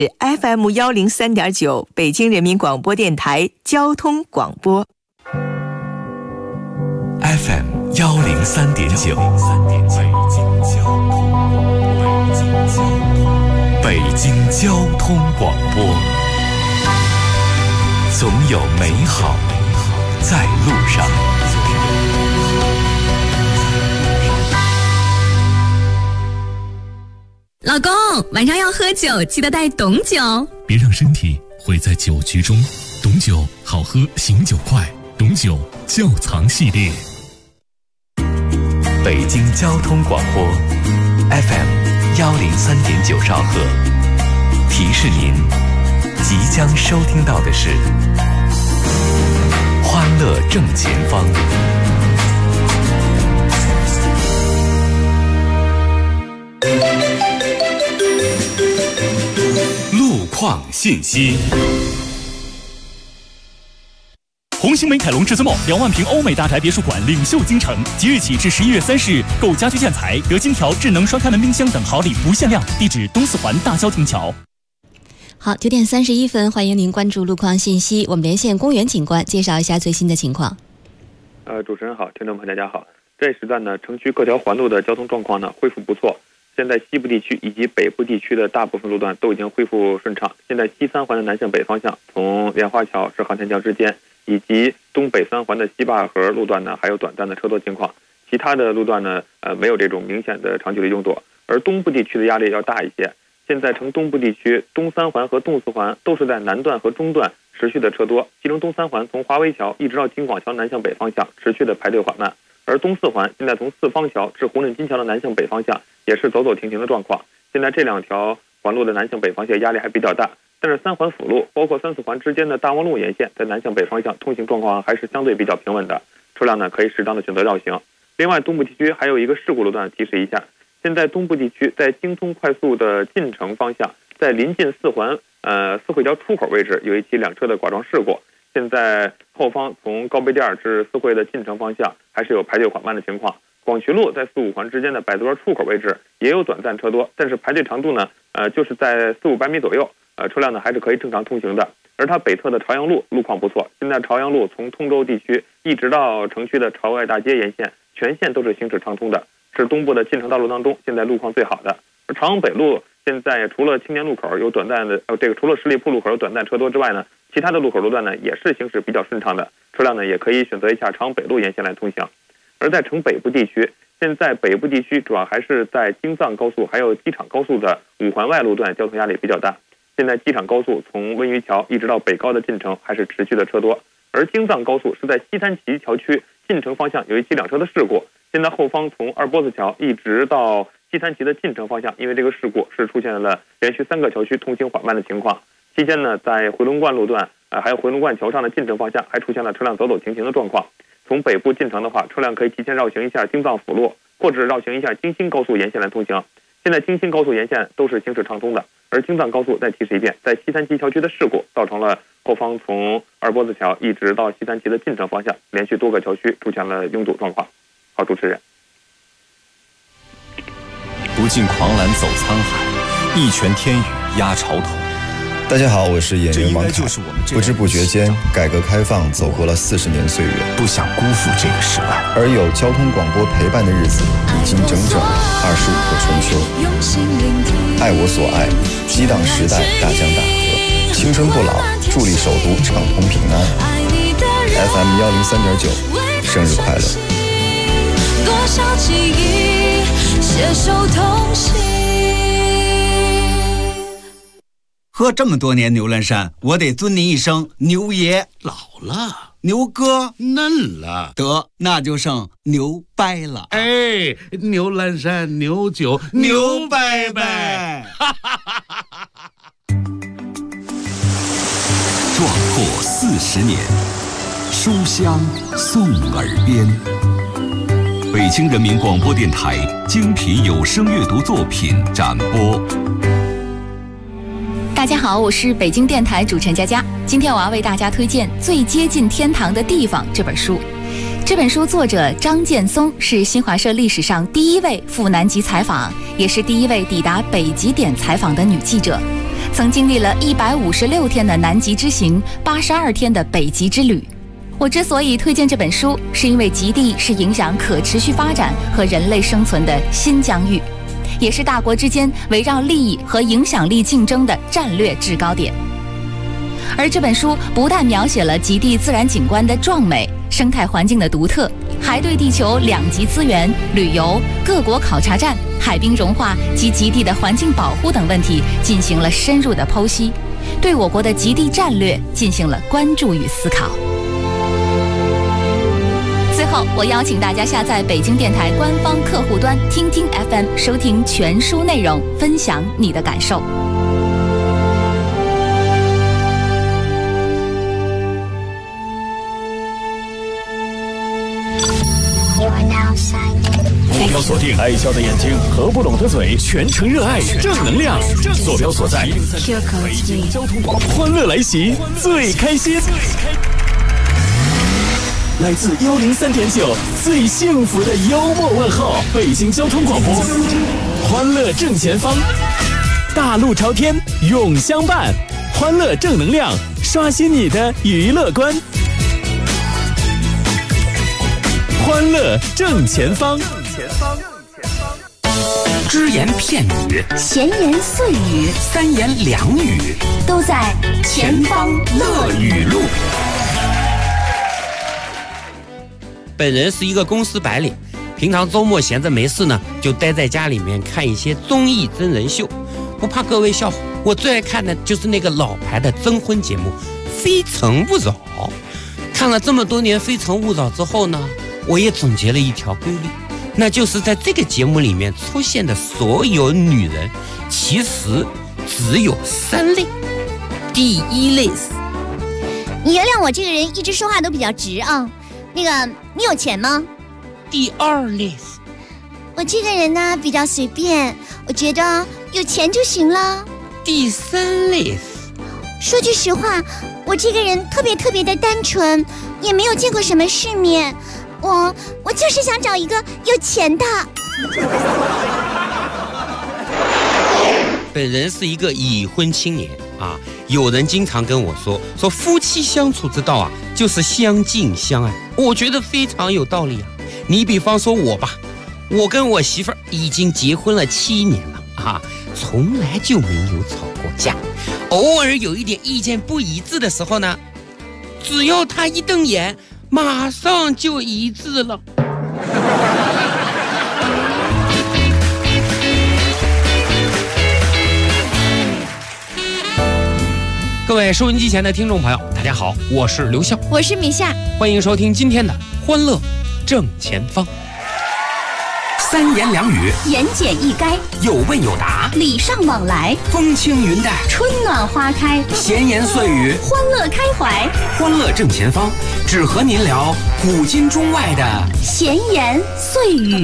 FM103.9北京人民广播电台交通广播。 FM103.9北京交通广播，总有美好在路上。 老公，晚上要喝酒，记得带董酒， 别让身体毁在酒局中。董酒好喝，醒酒快。董酒窖藏系列。 北京交通广播 FM103.9兆赫，提示您即将收听到的是欢乐正前方。路况信息。 红星美凯龙至尊梦2万平欧美大宅别墅馆领袖京城，即日起至11月30日，购家居建材得金条、智能双开门冰箱等好礼不限量。地址东四环大郊亭桥。 好，9点31分，欢迎您关注路况信息。我们连线公园警官，介绍一下最新的情况。 主持人好，听众朋友大家好。这时段呢，城区各条环路的交通状况呢恢复不错。现在西部地区以及北部地区的大部分路段都已经恢复顺畅。现在西三环的南向北方向，从莲花桥至航天桥之间，以及东北三环的西坝河路段呢，还有短暂的车多情况。其他的路段呢，没有这种明显的长距离拥堵。而东部地区的压力要大一些。现在城东部地区东三环和东四环都是在南段和中段持续的车多，其中东三环从华威桥一直到京广桥南向北方向持续的排队缓慢，而东四环现在从四方桥至胡润金桥的南向北方向也是走走停停的状况。现在这两条环路的南向北方向压力还比较大，但是三环辅路包括三四环之间的大望路沿线在南向北方向通行状况还是相对比较平稳的，车辆呢可以适当的选择绕行。另外东部地区还有一个事故路段提示一下，现在东部地区在京通快速的进城方向，在临近四环四惠桥出口位置有一起两车的剐撞事故。现在后方从高碑店至四惠的进城方向还是有排队缓慢的情况。广渠路在4、5环之间的百子湾出口位置也有短暂车多，但是排队长度呢就是在400-500米左右，车辆呢还是可以正常通行的。而它北侧的朝阳路路况不错，现在朝阳路从通州地区一直到城区的朝外大街沿线全线都是行驶畅通的，是东部的进城道路当中现在路况最好的。而朝阳北路现在除了青年路口有短暂的除了十里铺路口有短暂车多之外呢，其他的路口路段呢也是行驶比较顺畅的，车辆呢也可以选择一下朝阳北路沿线来通行。而在城北部地区，现在北部地区主要还是在京藏高速还有机场高速的5环外路段交通压力比较大。现在机场高速从温榆桥一直到北高的进城还是持续的车多，而京藏高速是在西三旗桥区进城方向有一起两车的事故，现在后方从二波子桥一直到西三旗的进城方向，因为这个事故是出现了连续3个桥区通行缓慢的情况。期间呢，在回龙观路段还有回龙观桥上的进城方向还出现了车辆走走停停的状况。从北部进城的话，车辆可以提前绕行一下京藏辅路，或者绕行一下京新高速沿线来通行。现在京新高速沿线都是行驶畅通的，而京藏高速再提示一遍，在西三旗桥区的事故造成了后方从二波子桥一直到西三旗的进城方向连续多个桥区出现了拥堵状况。好，主持人。 不尽狂澜走沧海，一拳天宇压潮头。 大家好，我是演员王凯。不知不觉间，改革开放走过了40年岁月， 不想辜负这个时代。 而有交通广播陪伴的日子，已经整整25个春秋。爱我所爱，激荡时代大江大河，青春不老，助力首都畅通平安。FM103.9，生日快乐！多少记忆携手同行。 喝这么多年牛栏山，我得尊您一声牛爷。 老了， 牛哥嫩了， 得那就剩牛掰了。 哎，牛栏山牛酒牛掰掰， 壮阔40年，书香送耳边。北京人民广播电台精品有声阅读作品展播。 大家好，我是北京电台主持人佳佳。今天我要为大家推荐《最接近天堂的地方》这本书。这本书作者张建松是新华社历史上第一位赴南极采访，也是第一位抵达北极点采访的女记者。 曾经历了156天的南极之行，82天的北极之旅。我之所以推荐这本书，是因为极地是影响可持续发展和人类生存的新疆域，也是大国之间围绕利益和影响力竞争的战略制高点。而这本书不但描写了极地自然景观的壮美、生态环境的独特，还对地球两极资源、旅游、各国考察站、海冰融化及极地的环境保护等问题进行了深入的剖析，对我国的极地战略进行了关注与思考。最后，我邀请大家下载北京电台官方客户端听听 FM， 收听全书内容，分享你的感受。 目标锁定，爱笑的眼睛和不拢的嘴，全程热爱正能量。坐标所在，北京交通广播，欢乐来袭，最开心。来自103.9，最幸福的幽默问候，北京交通广播，欢乐正前方，大路朝天，永相伴，欢乐正能量，刷新你的娱乐观。欢乐正前方， 只言片语， 闲言碎语， 三言两语， 都在前方乐语录。 本人是一个公司白领，平常周末闲着没事呢，就待在家里面看一些综艺真人秀。不怕各位笑话，我最爱看的就是那个老牌的征婚节目《非诚勿扰》。看了这么多年《非诚勿扰》之后呢，我也总结了一条规律，那就是在这个节目里面出现的所有女人，其实只有3类。第一类是， 你原谅我这个人一直说话都比较直啊。那个，你有钱吗？ 第二类是， 我这个人呢比较随便，我觉得有钱就行了。 第三类是， 说句实话，我这个人特别的单纯，也没有见过什么世面。我就是想找一个有钱的。 本人是一个已婚青年啊，有人经常跟我说夫妻相处之道啊，就是相敬相爱，我觉得非常有道理啊。你比方说我吧，我跟我媳妇儿已经结婚了7年了啊，从来就没有吵过架，偶尔有一点意见不一致的时候呢，只要她一瞪眼，马上就一致了。各位收音机前的听众朋友，大家好，我是刘笑， 我是米夏， 欢迎收听今天的欢乐正前方。三言两语， 言简意赅， 有问有答， 礼尚往来， 风轻云淡， 春暖花开， 闲言碎语， 欢乐开怀。 欢乐正前方，只和您聊古今中外的闲言碎语。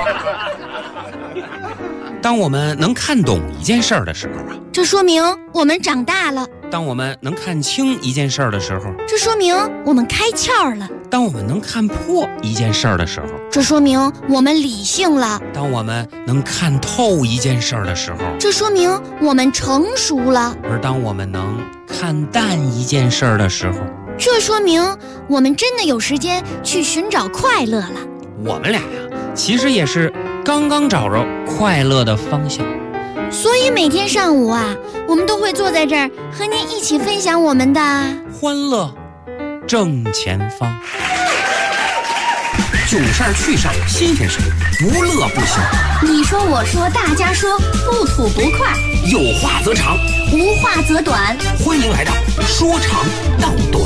当我们能看懂一件事儿的时候啊， 这说明我们长大了； 当我们能看清一件事儿的时候， 这说明我们开窍了； 当我们能看破一件事儿的时候， 这说明我们理性了； 当我们能看透一件事儿的时候， 这说明我们成熟了； 而当我们能看淡一件事儿的时候， 这说明我们真的有时间去寻找快乐了。 我们俩呀，其实也是刚刚找着快乐的方向， 所以每天上午啊，我们都会坐在这儿和您一起分享我们的欢乐正前方。囧事儿趣事儿新鲜事儿，无乐不休。 你说我说大家说，不吐不快， 有话则长， 无话则短。 欢迎来到说长道短。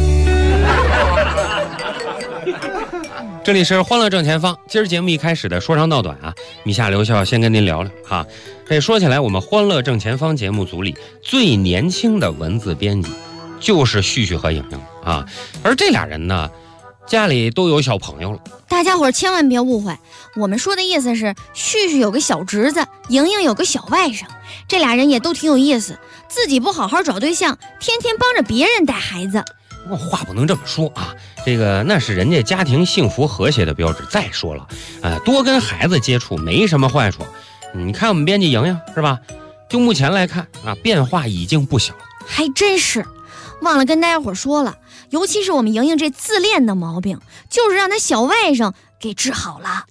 这里是欢乐正前方，今儿节目一开始的说长道短啊，米夏刘笑先跟您聊聊哈。这说起来，我们欢乐正前方节目组里最年轻的文字编辑就是旭旭和莹莹啊，而这俩人呢，家里都有小朋友了。 大家伙千万别误会，我们说的意思是旭旭有个小侄子，莹莹有个小外甥，这俩人也都挺有意思，自己不好好找对象，天天帮着别人带孩子。 话不能这么说啊，这个那是人家家庭幸福和谐的标志。再说了，多跟孩子接触没什么坏处。你看我们编辑莹莹是吧， 就目前来看啊，变化已经不小了。 还真是，忘了跟大家伙说了，尤其是我们莹莹这自恋的毛病，就是让她小外甥给治好了。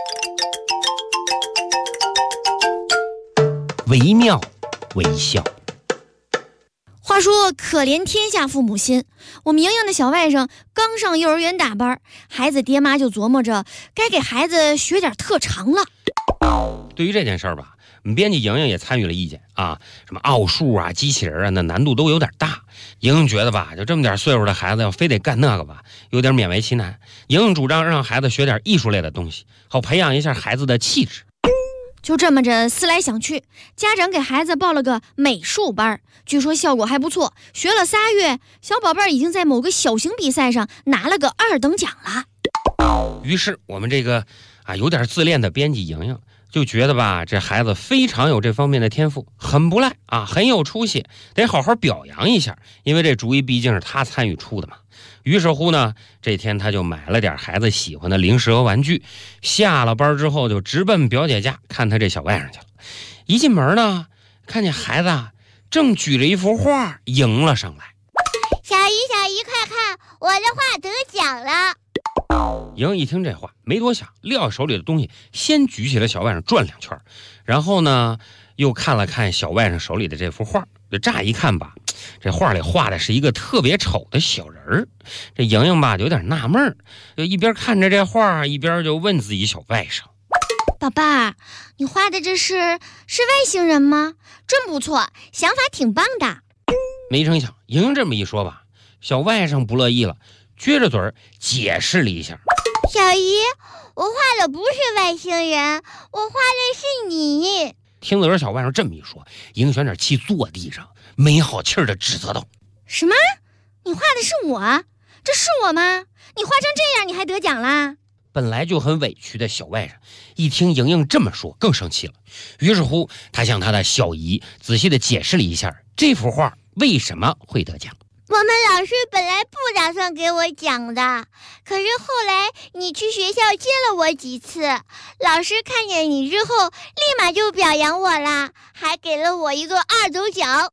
惟妙惟肖。 话说可怜天下父母心，我们莹莹的小外甥刚上幼儿园大班，孩子爹妈就琢磨着该给孩子学点特长了。 对于这件事儿吧，我们编辑莹莹也参与了意见啊，什么奥数啊、机器人啊，那难度都有点大。莹莹觉得吧，就这么点岁数的孩子要非得干那个吧，有点勉为其难。莹莹主张让孩子学点艺术类的东西，好培养一下孩子的气质。 就这么着思来想去，家长给孩子报了个美术班，据说效果还不错，学了3月，小宝贝已经在某个小型比赛上拿了个2等奖了。 于是我们这个有点自恋的编辑莹莹就觉得吧，这孩子非常有这方面的天赋，很不赖啊，很有出息，得好好表扬一下，因为这主意毕竟是他参与出的嘛。于是乎呢，这天他就买了点孩子喜欢的零食和玩具，下了班之后就直奔表姐家看他这小外甥去了。一进门呢，看见孩子正举着一幅画迎了上来。 小姨快看，我的画得奖了。 莹一听这话没多想，撂手里的东西先举起了小外甥转2圈，然后呢又看了看小外甥手里的这幅画。就乍一看吧，这画里画的是一个特别丑的小人儿。这莹莹吧就有点纳闷，就一边看着这画，一边就问自己小外甥： 宝爸，你画的这是外星人吗？真不错，想法挺棒的。 没成想莹莹这么一说吧，小外甥不乐意了，撅着嘴解释了一下： 小姨，我画的不是外星人，我画的是你。 听得小外甥这么一说，莹璇点气坐地上，没好气的指责道： 什么？你画的是我？这是我吗？你画成这样你还得奖啦？ 本来就很委屈的小外甥一听莹莹这么说更生气了，于是乎他向他的小姨仔细的解释了一下这幅画为什么会得奖。 我们老师本来不打算给我奖的，可是后来你去学校接了我几次，老师看见你之后立马就表扬我啦，还给了我一个2等奖。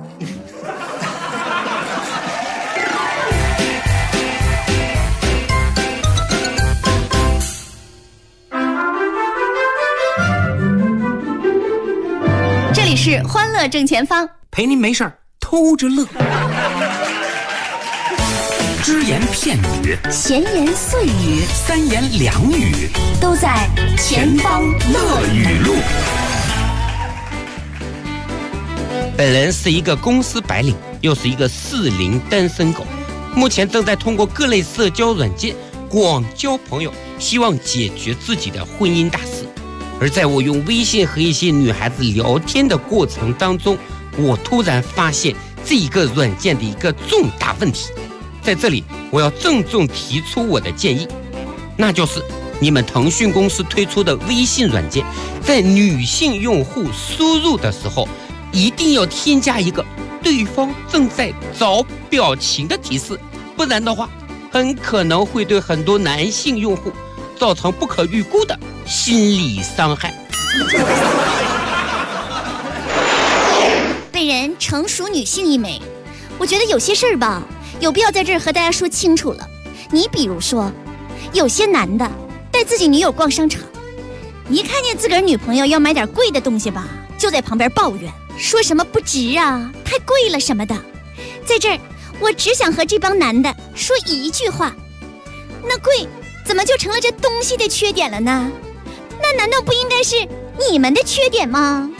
这里是欢乐正前方， 陪您没事儿偷着乐。只言片语， 闲言碎语 ，3言2语， 都在前方乐语录。 本人是一个公司白领，又是一个40单身狗，目前正在通过各类社交软件广交朋友，希望解决自己的婚姻大事。而在我用微信和一些女孩子聊天的过程当中，我突然发现这一个软件的一个重大问题。在这里我要郑重提出我的建议，那就是你们腾讯公司推出的微信软件，在女性用户输入的时候一定要添加一个对方正在找表情的提示，不然的话很可能会对很多男性用户造成不可预估的心理伤害。 被人成熟女性一枚，我觉得有些事儿吧，有必要在这儿和大家说清楚了。你比如说，有些男的带自己女友逛商场，一看见自个儿女朋友要买点贵的东西吧，就在旁边抱怨，说什么不值啊，太贵了什么的。在这儿，我只想和这帮男的说一句话：那贵怎么就成了这东西的缺点了呢？那难道不应该是你们的缺点吗？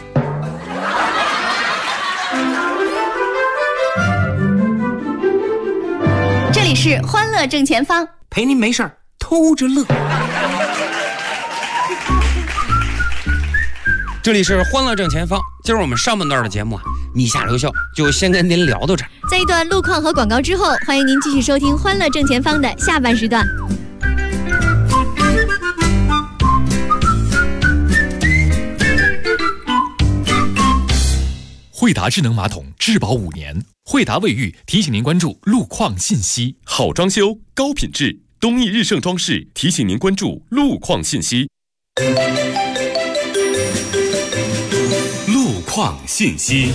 这里是欢乐正前方， 陪您没事儿偷着乐。 这里是欢乐正前方，今儿我们上半段的节目米下留校就先跟您聊到这儿。 在一段路况和广告之后，欢迎您继续收听欢乐正前方的下半时段。 惠达智能马桶质保5年，惠达卫浴提醒您关注路况信息。 好装修，高品质，东益日盛装饰提醒您关注路况信息。 路况信息。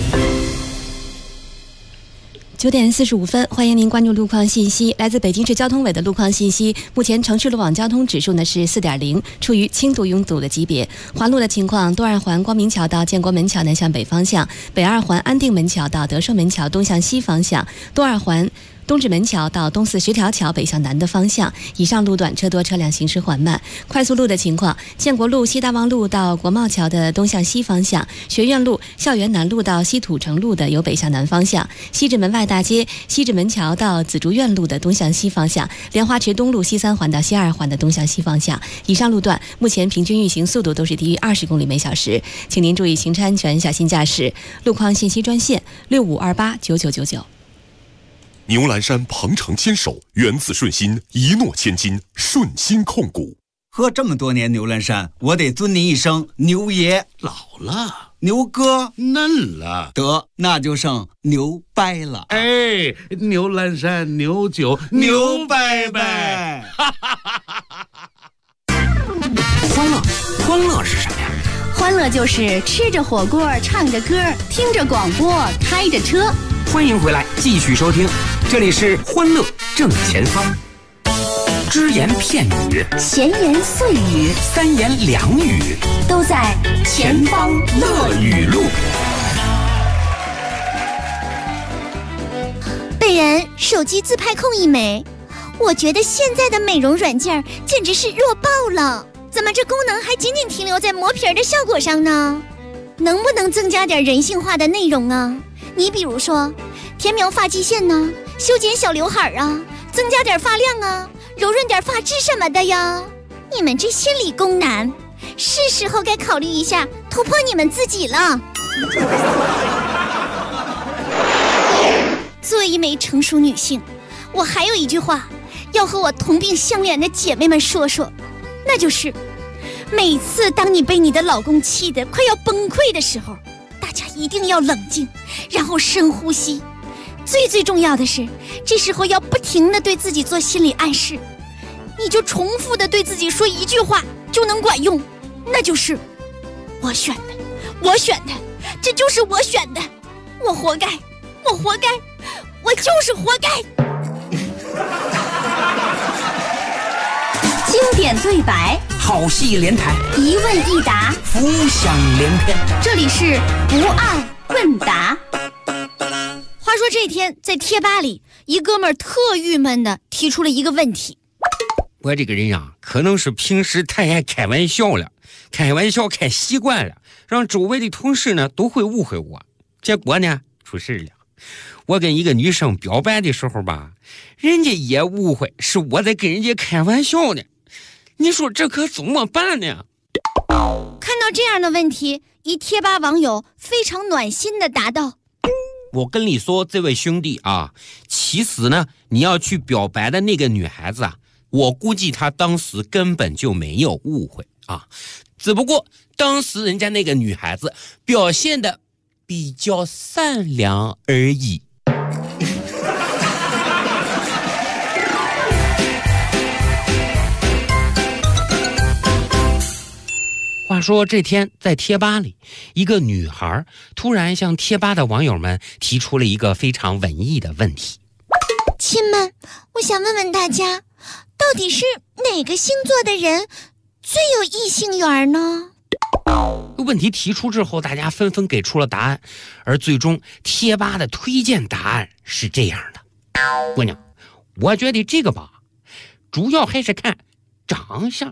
9点45分，欢迎您关注路况信息。来自北京市交通委的路况信息，目前城市路网交通指数呢是4.0，处于轻度拥堵的级别。环路的情况，东二环光明桥到建国门桥南向北方向，北二环安定门桥到德胜门桥东向西方向，东二环东直门桥到东四十条桥北向南的方向，以上路段车多，车辆行驶缓慢。快速路的情况，建国路西大望路到国贸桥的东向西方向，学院路校园南路到西土城路的由北向南方向，西直门外大街西直门桥到紫竹院路的东向西方向，莲花池东路西3环到西2环的东向西方向。以上路段目前平均运行速度都是低于20公里每小时，请您注意行车安全，小心驾驶。路况信息专线65289999。 牛栏山鹏程牵手，源自顺心，一诺千金，顺心控股。 喝这么多年牛栏山，我得尊您一声牛爷。 老了， 牛哥嫩了， 得那就剩牛掰了。 哎，牛栏山牛酒牛掰掰。 欢乐是什么呀？ 欢乐就是吃着火锅，唱着歌，听着广播，开着车。 欢迎回来，继续收听，这里是欢乐正前方。只言片语， 闲言碎语， 三言两语， 都在前方乐语录。 本人手机自拍控一枚，我觉得现在的美容软件简直是弱爆了，怎么这功能还仅仅停留在磨皮的效果上呢？能不能增加点人性化的内容啊？你比如说填描发际线呢，修剪小刘海啊，增加点发量啊，柔润点发质什么的呀。你们这些理工男，是时候该考虑一下突破你们自己了。作为一枚成熟女性，我还有一句话要和我同病相怜的姐妹们说说，那就是每次当你被你的老公气得快要崩溃的时候，大家一定要冷静，然后深呼吸。最重要的是，这时候要不停地对自己做心理暗示，你就重复地对自己说一句话就能管用，那就是我选的，我选的，这就是我选的，我活该，我活该，我就是活该。 经典对白， 好戏连台， 一问一答， 浮想联翩。 这里是不二问答。 话说这天在贴吧里，一哥们儿特郁闷的提出了一个问题。 我这个人呀，可能是平时太爱开玩笑了，开玩笑开习惯了，让周围的同事呢都会误会我。结果呢出事了，我跟一个女生表白的时候吧，人家也误会是我在跟人家开玩笑呢。你说这可怎么办呢？ 看到这样的问题，一贴吧网友非常暖心的答道： 我跟你说，这位兄弟啊，其实呢，你要去表白的那个女孩子啊，我估计她当时根本就没有误会啊，只不过当时人家那个女孩子表现的比较善良而已。话说这天在贴吧里，一个女孩突然向贴吧的网友们提出了一个非常文艺的问题： 亲们，我想问问大家，到底是哪个星座的人最有异性缘呢？ 问题提出之后，大家纷纷给出了答案，而最终贴吧的推荐答案是这样的：姑娘，我觉得这个吧，主要还是看长相。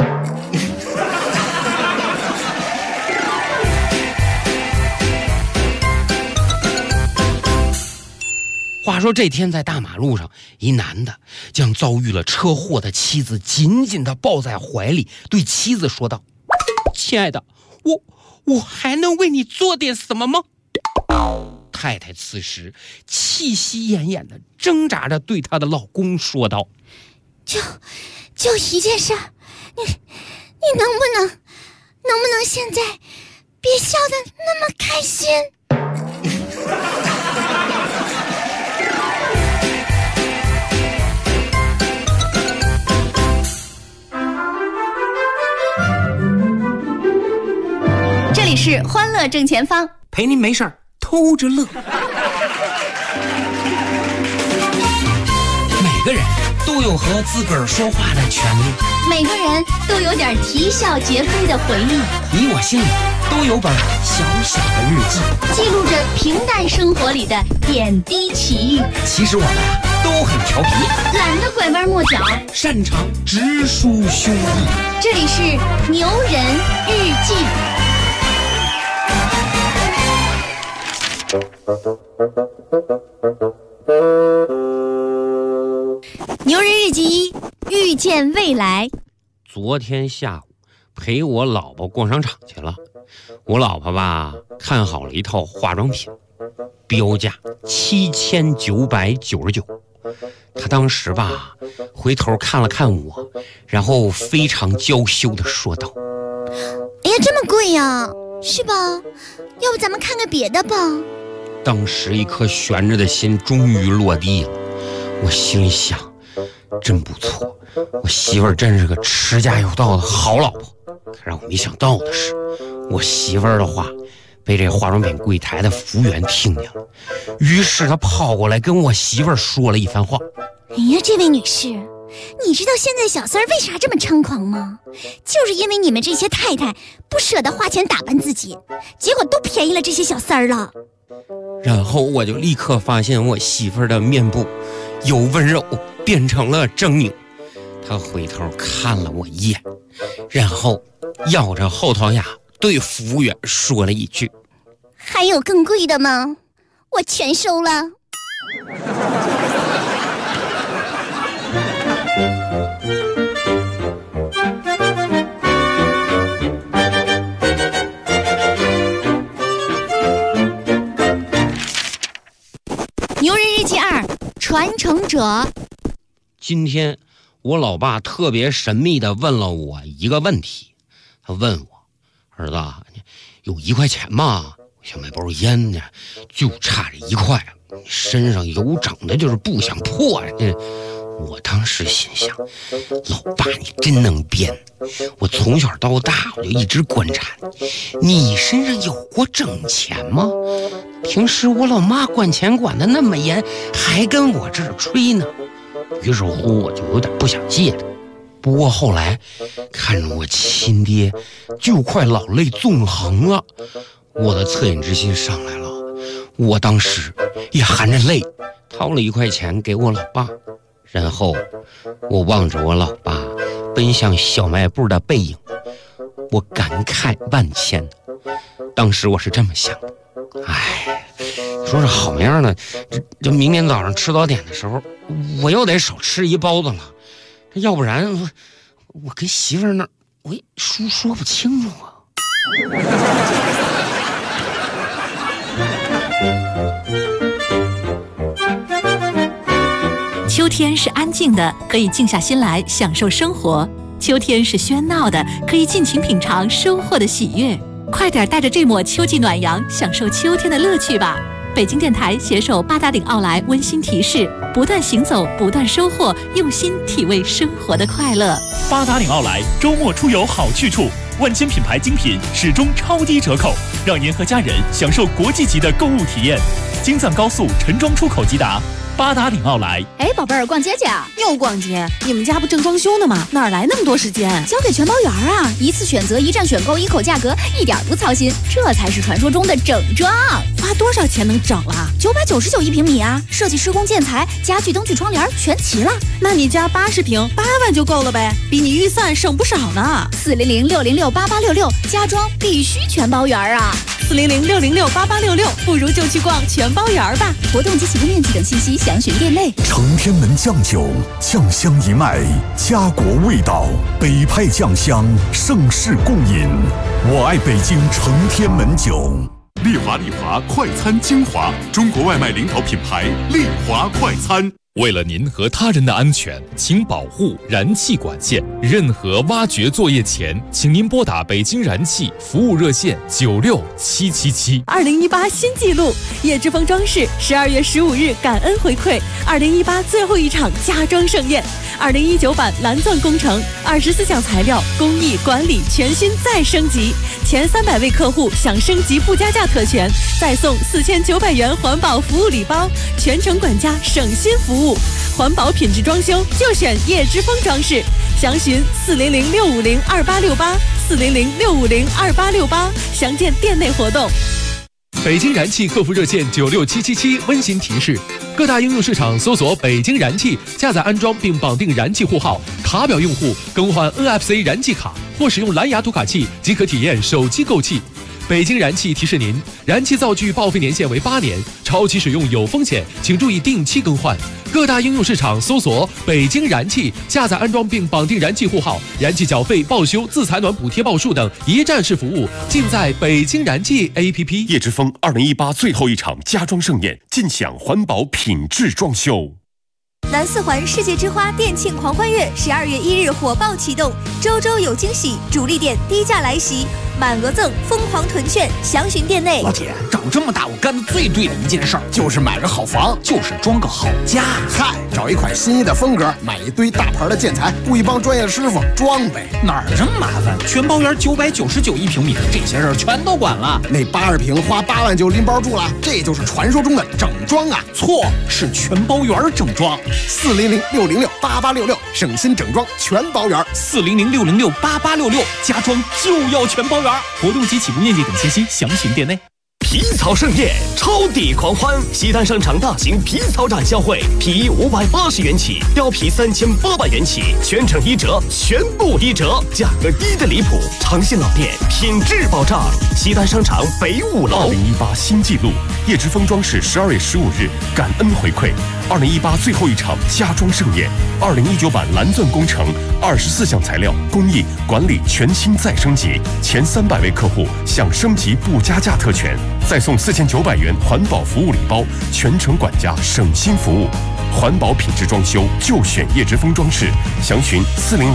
话说这天在大马路上，一男的将遭遇了车祸的妻子紧紧地抱在怀里，对妻子说道：亲爱的，我还能为你做点什么吗？太太此时气息奄奄地挣扎着对她的老公说道： 就一件事，你能不能现在别笑得那么开心？ 这里是欢乐正前方， 陪您没事儿偷着乐。每个人都有和自个儿说话的权利， 每个人都有点啼笑皆非的回忆。 你我心里都有本小小的日记， 记录着平淡生活里的点滴奇遇。 其实我们都很调皮， 懒得拐弯抹角， 擅长直抒胸臆。 这里是牛人日记。 牛人日记遇见未来。 昨天下午陪我老婆逛商场去了，我老婆吧看好了一套化妆品，标价7999，她当时吧回头看了看我，然后非常娇羞地说道： 哎呀，这么贵呀，是吧？要不咱们看个别的吧。 当时一颗悬着的心终于落地了，我心里想，真不错，我媳妇儿真是个持家有道的好老婆。可让我没想到的是，我媳妇儿的话被这化妆品柜台的服务员听见了，于是他跑过来跟我媳妇儿说了一番话。 哎呀，这位女士，你知道现在小三儿为啥这么猖狂吗？就是因为你们这些太太不舍得花钱打扮自己，结果都便宜了这些小三儿了。 然后我就立刻发现我媳妇儿的面部由温柔变成了狰狞，她回头看了我一眼，然后咬着后槽牙对服务员说了一句： 还有更贵的吗？我全收了。 牛人日记2，传承者。 今天我老爸特别神秘地问了我一个问题，他问我：儿子，有1块钱吗？我想买包烟呢，就差这1块，身上油整的就是不想破。我当时心想，老爸你真能编，我从小到大我就一直观察你身上有过整钱吗？平时我老妈管钱管得那么严，还跟我这儿吹呢。于是乎我就有点不想借他。不过后来看着我亲爹就快老泪纵横了，我的恻隐之心上来了，我当时也含着泪掏了1块钱给我老爸，然后我望着我老爸奔向小卖部的背影，我感慨万千。当时我是这么想的，哎，说是好样的，这明天早上吃早点的时候我又得少吃1包子了，这要不然我跟媳妇儿那儿我说不清楚啊。 秋天是安静的，可以静下心来享受生活；秋天是喧闹的，可以尽情品尝收获的喜悦。快点带着这抹秋季暖阳，享受秋天的乐趣吧！北京电台携手八达岭奥莱温馨提示：不断行走，不断收获，用心体味生活的快乐。 八达岭奥莱周末出游好去处，万千品牌精品始终超低折扣，让您和家人享受国际级的购物体验。京藏高速陈庄出口即达。八达岭奥莱。 哎，宝贝儿，逛街去啊？ 又逛街？你们家不正装修呢吗？哪来那么多时间？ 交给全包园啊！一次选择，一站选购，一口价格，一点不操心，这才是传说中的整装。 花多少钱能整啊 ？999一平米啊！设计、施工、建材、家具、灯具、窗帘全齐了。 那你家80平8万就够了呗，比你预算省不少呢。 400-606-8866，家装必须全包园啊 ！400-606-8866，不如就去逛全包园吧。 活动及起步面积等信息详询店内。 承天门酱酒，酱香一脉，家国味道，北派酱香，盛世共饮。我爱北京承天门酒。 丽华快餐精华，中国外卖领导品牌丽华快餐。 为了您和他人的安全，请保护燃气管线。任何挖掘作业前，请您拨打北京燃气服务热线96777。 2018新纪录，叶之峰装饰12月15日感恩回馈2018最后一场家装盛宴。2019版蓝钻工程24项材料工艺管理全新再升级，前300位客户享升级不加价特权，再送4900元环保服务礼包，全程管家省心服务，环保品质装修就选叶之峰装饰，详询400-650-2868，400-650-2868，详见店内活动。 北京燃气客服热线96777温馨提示：各大应用市场搜索北京燃气，下载安装并绑定燃气户号，卡表用户更换 NFC 燃气卡或使用蓝牙读卡器即可体验手机购气。北京燃气提示您，燃气灶具报废年限为8年，超期使用有风险，请注意定期更换。各大应用市场搜索北京燃气，下载安装并绑定燃气户号，燃气缴费、报修、自采暖补贴报数等一站式服务尽在北京燃气 APP。 叶之峰2018最后一场家装盛宴，尽享环保品质装修。 南四环世界之花店庆狂欢月12月1日火爆启动，周周有惊喜，主力店低价来袭，满额赠，疯狂囤券，详询店内。 老铁，长这么大我干的最对的一件事儿，就是买个好房，就是装个好家。 嗨，找一款心仪的风格，买一堆大牌的建材，雇一帮专业的师傅装呗。 哪儿这么麻烦？全包园999一平米，这些事儿全都管了。 那82平花8万就拎包住了，这就是传说中的整装啊！ 错，是全包园整装。 400-606-8866，省心整装全包圆。 400-606-8866，家装就要全包圆。活动及起步面积等信息详询店内。 皮草盛宴，超抵狂欢！西单商场大型皮草展销会，皮衣580元起，貂皮3800元起，全程1折，全部1折，价格低的离谱。诚信老店，品质保障。西单商场北5楼。 2018新纪录，叶之峰装饰12月15日感恩回馈2018最后一场家装盛宴。2019版蓝钻工程24项材料工艺管理全新再升级，前300位客户享升级不加价特权，再送4900元环保服务礼包，全程管家省心服务。环保品质装修就选叶之峰装饰，详询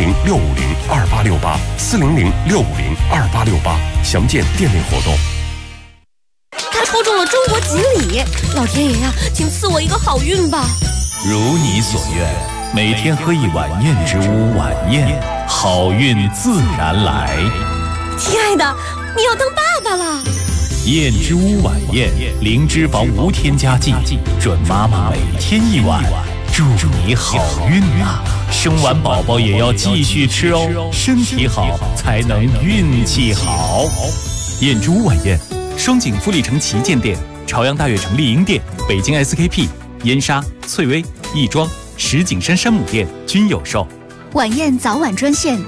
400-650-2868，400-650-2868，详见店内活动。 他抽中了中国锦鲤，老天爷呀，请赐我一个好运吧！ 如你所愿，每天喝一碗燕之屋晚宴，好运自然来。 亲爱的，你要当爸爸了！ 燕之屋晚宴，零脂肪无添加剂，准妈妈每天一碗，祝你好运啊！生完宝宝也要继续吃哦，身体好才能运气好。 燕之屋晚宴，双井富力城旗舰店、朝阳大悦城丽婴店、北京 SKP、燕莎、翠微、亦庄、石景山山姆店均有售。 晚宴早晚专线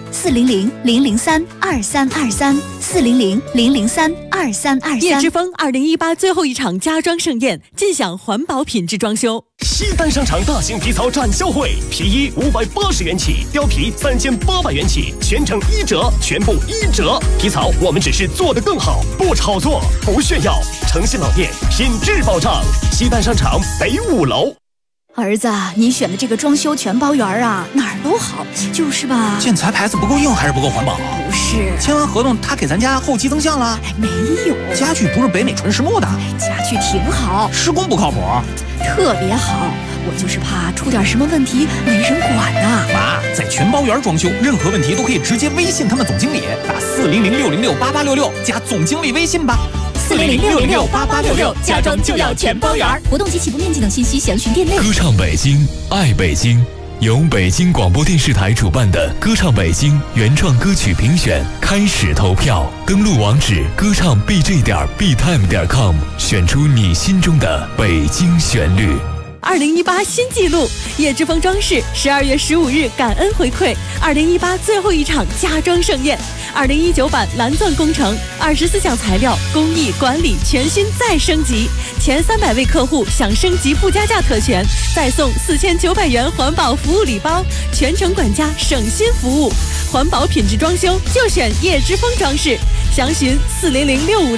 400-003-2323，400-003-2323。 叶之峰2018最后一场家装盛宴，尽享环保品质装修。 西单商场大型皮草展销会，皮衣580元起，貂皮3800元起，全程1折，全部1折。皮草我们只是做得更好，不炒作，不炫耀。诚信老店，品质保障。西单商场北5楼。 儿子，你选的这个装修全包圆啊，哪儿都好，就是吧？ 建材牌子不够硬还是不够环保？ 不是， 签完合同他给咱家后期增项了？ 没有， 家具不是北美纯实木的， 家具挺好， 施工不靠谱， 特别好。我就是怕出点什么问题没人管呐。 妈，在全包圆装修，任何问题都可以直接微信他们总经理，打400-606-8866加总经理微信吧。 400-606-8866，家装就要全包圆。活动及起步面积等信息详询店内。 歌唱北京，爱北京，由北京广播电视台主办的歌唱北京原创歌曲评选开始投票，登录网址歌唱 bj.btime.com， 选出你心中的北京旋律。 2018新纪录，叶之峰装饰12月15日感恩回馈2018最后一场家装盛宴。2019版蓝钻工程24项材料工艺管理全新再升级，前300位客户享升级不加价特权，再送4900元环保服务礼包，全程管家省心服务。环保品质装修就选叶之峰装饰，详询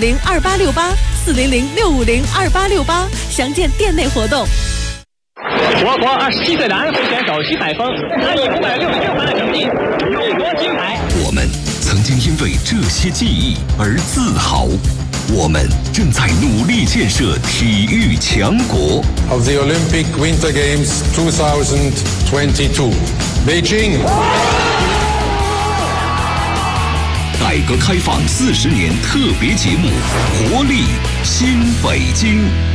400-650-2868，400-650-2868，详见店内活动。 我国27岁的安徽选手徐海峰，他以566分的成绩荣夺金牌。 我们曾经因为这些记忆而自豪，我们正在努力建设体育强国。 Of the Olympic Winter Games 2022, Beijing. 改革开放40年特别节目《活力新北京》。